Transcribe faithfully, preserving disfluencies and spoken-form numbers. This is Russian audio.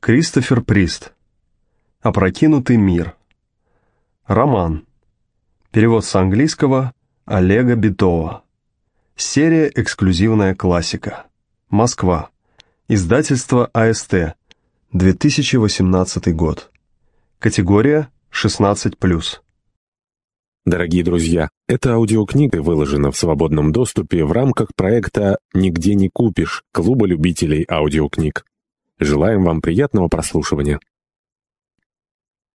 Кристофер Прист. Опрокинутый мир. Роман. Перевод с английского Олега Битова. Серия «Эксклюзивная классика». Москва. Издательство А Эс Тэ. две тысячи восемнадцатый год. Категория шестнадцать плюс. Дорогие друзья, эта аудиокнига выложена в свободном доступе в рамках проекта «Нигде не купишь» Клуба любителей аудиокниг. Желаем вам приятного прослушивания.